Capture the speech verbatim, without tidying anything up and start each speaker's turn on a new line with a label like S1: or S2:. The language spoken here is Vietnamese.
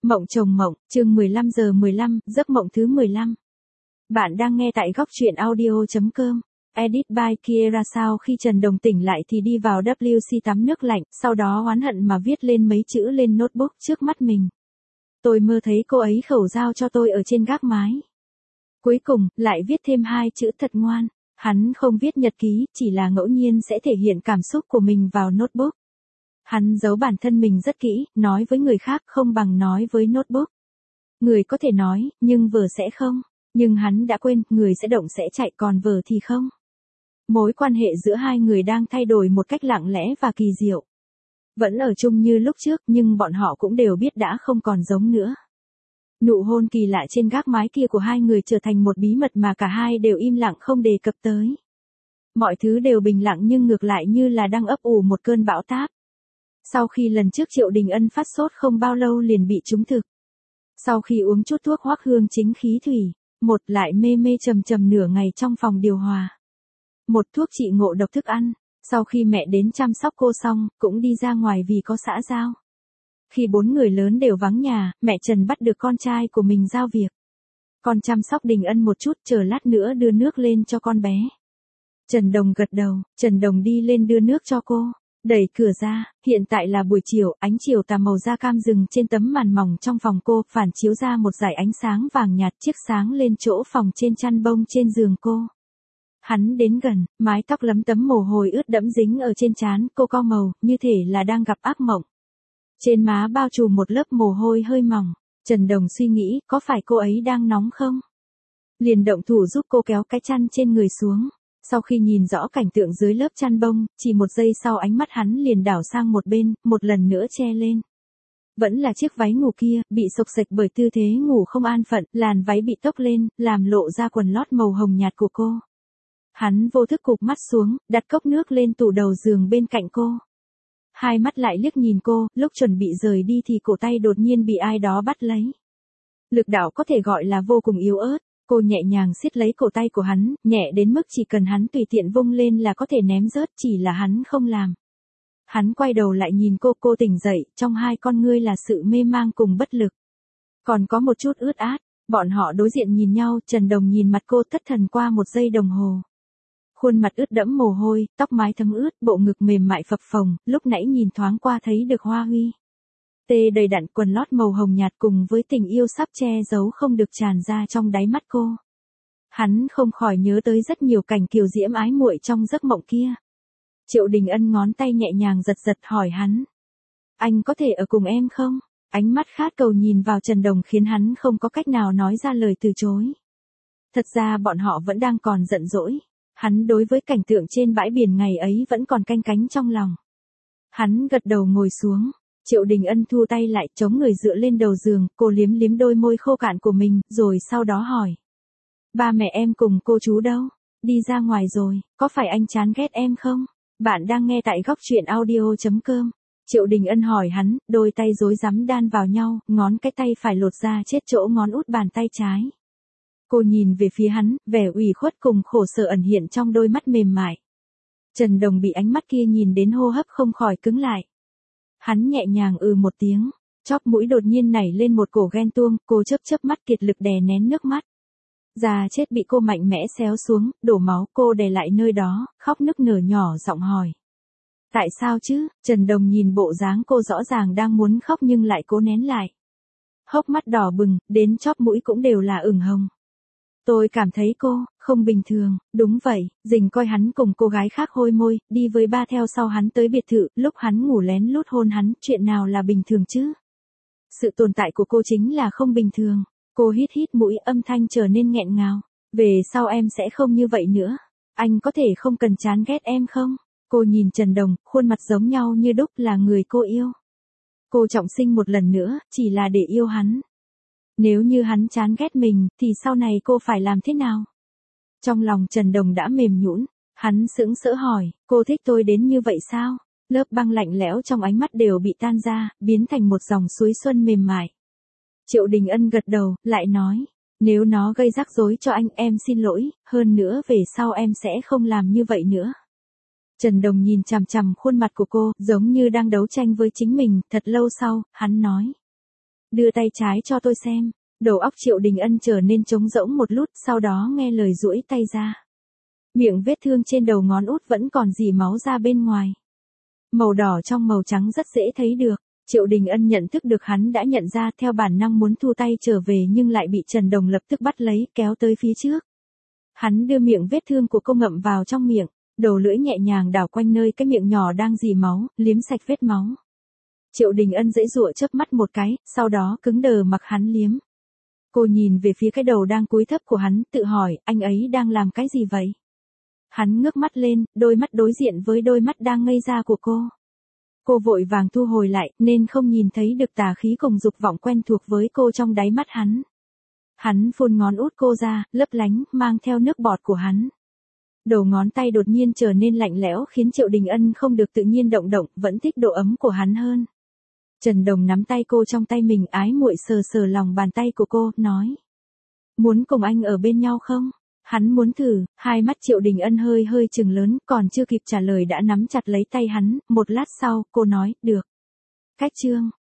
S1: Mộng chồng mộng, chương mười lăm giờ mười lăm, giấc mộng thứ mười lăm. Bạn đang nghe tại góc truyện audio.com. Edit by Kiera. Sau khi Trần Đồng tỉnh lại thì đi vào vê kép xê tắm nước lạnh, sau đó oán hận mà viết lên mấy chữ lên notebook trước mắt mình. Tôi mơ thấy cô ấy khẩu giao cho tôi ở trên gác mái. Cuối cùng, lại viết thêm hai chữ thật ngoan. Hắn không viết nhật ký, chỉ là ngẫu nhiên sẽ thể hiện cảm xúc của mình vào notebook. Hắn giấu bản thân mình rất kỹ, nói với người khác không bằng nói với notebook. Người có thể nói, nhưng vờ sẽ không. Nhưng hắn đã quên, người sẽ động sẽ chạy còn vờ thì không. Mối quan hệ giữa hai người đang thay đổi một cách lặng lẽ và kỳ diệu. Vẫn ở chung như lúc trước nhưng bọn họ cũng đều biết đã không còn giống nữa. Nụ hôn kỳ lạ trên gác mái kia của hai người trở thành một bí mật mà cả hai đều im lặng không đề cập tới. Mọi thứ đều bình lặng nhưng ngược lại như là đang ấp ủ một cơn bão táp. Sau khi lần trước Triệu Đình Ân phát sốt không bao lâu liền bị trúng thực. Sau khi uống chút thuốc Hoắc Hương Chính khí thủy, một lại mê mê trầm trầm nửa ngày trong phòng điều hòa. Một thuốc trị ngộ độc thức ăn, sau khi mẹ đến chăm sóc cô xong, cũng đi ra ngoài vì có xã giao. Khi bốn người lớn đều vắng nhà, mẹ Trần bắt được con trai của mình giao việc. Con chăm sóc Đình Ân một chút, chờ lát nữa đưa nước lên cho con bé. Trần Đồng gật đầu, Trần Đồng đi lên đưa nước cho cô. Đẩy cửa ra, hiện tại là buổi chiều, ánh chiều tà màu da cam rừng trên tấm màn mỏng trong phòng cô, phản chiếu ra một dải ánh sáng vàng nhạt chiếc sáng lên chỗ phòng trên chăn bông trên giường cô. Hắn đến gần, mái tóc lấm tấm mồ hôi ướt đẫm dính ở trên trán, cô cau màu, như thể là đang gặp ác mộng. Trên má bao trùm một lớp mồ hôi hơi mỏng, Trần Đồng suy nghĩ, có phải cô ấy đang nóng không? Liền động thủ giúp cô kéo cái chăn trên người xuống. Sau khi nhìn rõ cảnh tượng dưới lớp chăn bông, chỉ một giây sau ánh mắt hắn liền đảo sang một bên, một lần nữa che lên. Vẫn là chiếc váy ngủ kia, bị xộc xệch bởi tư thế ngủ không an phận, làn váy bị tốc lên, làm lộ ra quần lót màu hồng nhạt của cô. Hắn vô thức cụp mắt xuống, đặt cốc nước lên tủ đầu giường bên cạnh cô. Hai mắt lại liếc nhìn cô, lúc chuẩn bị rời đi thì cổ tay đột nhiên bị ai đó bắt lấy. Lực đạo có thể gọi là vô cùng yếu ớt. Cô nhẹ nhàng siết lấy cổ tay của hắn, nhẹ đến mức chỉ cần hắn tùy tiện vung lên là có thể ném rớt, chỉ là hắn không làm. Hắn quay đầu lại nhìn cô, cô tỉnh dậy, trong hai con ngươi là sự mê mang cùng bất lực. Còn có một chút ướt át, bọn họ đối diện nhìn nhau, Trần Đồng nhìn mặt cô thất thần qua một giây đồng hồ. Khuôn mặt ướt đẫm mồ hôi, tóc mái thấm ướt, bộ ngực mềm mại phập phồng, lúc nãy nhìn thoáng qua thấy được hoa huy. Tê đầy đặn, quần lót màu hồng nhạt cùng với tình yêu sắp che giấu không được tràn ra trong đáy mắt cô. Hắn không khỏi nhớ tới rất nhiều cảnh kiều diễm ái muội trong giấc mộng kia. Triệu Đình Ân ngón tay nhẹ nhàng giật giật hỏi hắn. Anh có thể ở cùng em không? Ánh mắt khát cầu nhìn vào Trần Đồng khiến hắn không có cách nào nói ra lời từ chối. Thật ra bọn họ vẫn đang còn giận dỗi. Hắn đối với cảnh tượng trên bãi biển ngày ấy vẫn còn canh cánh trong lòng. Hắn gật đầu ngồi xuống. Triệu Đình Ân thu tay lại, chống người dựa lên đầu giường, cô liếm liếm đôi môi khô cạn của mình, rồi sau đó hỏi. Ba mẹ em cùng cô chú đâu? Đi ra ngoài rồi, có phải anh chán ghét em không? Bạn đang nghe tại góc truyện audio.com. Triệu Đình Ân hỏi hắn, đôi tay rối rắm đan vào nhau, ngón cái tay phải lột ra chết chỗ ngón út bàn tay trái. Cô nhìn về phía hắn, vẻ ủy khuất cùng khổ sở ẩn hiện trong đôi mắt mềm mại. Trần Đồng bị ánh mắt kia nhìn đến hô hấp không khỏi cứng lại. Hắn nhẹ nhàng ừ một tiếng, chóp mũi đột nhiên nảy lên một cổ ghen tuông, cô chớp chớp mắt kiệt lực đè nén nước mắt. Da chết bị cô mạnh mẽ xéo xuống, đổ máu, cô đè lại nơi đó, khóc nức nở nhỏ giọng hỏi. Tại sao chứ? Trần Đồng nhìn bộ dáng cô rõ ràng đang muốn khóc nhưng lại cố nén lại. Hốc mắt đỏ bừng, đến chóp mũi cũng đều là ửng hồng. Tôi cảm thấy cô, không bình thường, đúng vậy, Dình coi hắn cùng cô gái khác hôi môi, đi với ba theo sau hắn tới biệt thự, lúc hắn ngủ lén lút hôn hắn, chuyện nào là bình thường chứ? Sự tồn tại của cô chính là không bình thường. Cô hít hít mũi, âm thanh trở nên nghẹn ngào. Về sau em sẽ không như vậy nữa. Anh có thể không cần chán ghét em không? Cô nhìn Trần Đồng, khuôn mặt giống nhau như đúc là người cô yêu. Cô trọng sinh một lần nữa, chỉ là để yêu hắn. Nếu như hắn chán ghét mình, thì sau này cô phải làm thế nào? Trong lòng Trần Đồng đã mềm nhũn, hắn sững sỡ hỏi, cô thích tôi đến như vậy sao? Lớp băng lạnh lẽo trong ánh mắt đều bị tan ra, biến thành một dòng suối xuân mềm mại. Triệu Đình Ân gật đầu, lại nói, nếu nó gây rắc rối cho anh em xin lỗi, hơn nữa về sau em sẽ không làm như vậy nữa. Trần Đồng nhìn chằm chằm khuôn mặt của cô, giống như đang đấu tranh với chính mình, thật lâu sau, hắn nói. Đưa tay trái cho tôi xem. Đầu óc Triệu Đình Ân trở nên trống rỗng một lúc, sau đó nghe lời duỗi tay ra. Miệng vết thương trên đầu ngón út vẫn còn rỉ máu ra bên ngoài. Màu đỏ trong màu trắng rất dễ thấy được. Triệu Đình Ân nhận thức được hắn đã nhận ra, theo bản năng muốn thu tay trở về nhưng lại bị Trần Đồng lập tức bắt lấy, kéo tới phía trước. Hắn đưa miệng vết thương của cô ngậm vào trong miệng, đầu lưỡi nhẹ nhàng đảo quanh nơi cái miệng nhỏ đang rỉ máu, liếm sạch vết máu. Triệu Đình Ân giãy giụa chớp mắt một cái, sau đó cứng đờ mặc hắn liếm. Cô nhìn về phía cái đầu đang cúi thấp của hắn, tự hỏi, anh ấy đang làm cái gì vậy? Hắn ngước mắt lên, đôi mắt đối diện với đôi mắt đang ngây ra của cô. Cô vội vàng thu hồi lại, nên không nhìn thấy được tà khí cùng dục vọng quen thuộc với cô trong đáy mắt hắn. Hắn phun ngón út cô ra, lấp lánh, mang theo nước bọt của hắn. Đầu ngón tay đột nhiên trở nên lạnh lẽo khiến Triệu Đình Ân không được tự nhiên động động, vẫn thích độ ấm của hắn hơn. Trần Đồng nắm tay cô trong tay mình, ái muội sờ sờ lòng bàn tay của cô, nói. Muốn cùng anh ở bên nhau không? Hắn muốn thử, hai mắt Triệu Đình Ân hơi hơi trừng lớn, còn chưa kịp trả lời đã nắm chặt lấy tay hắn, một lát sau, cô nói, được. Cách chương.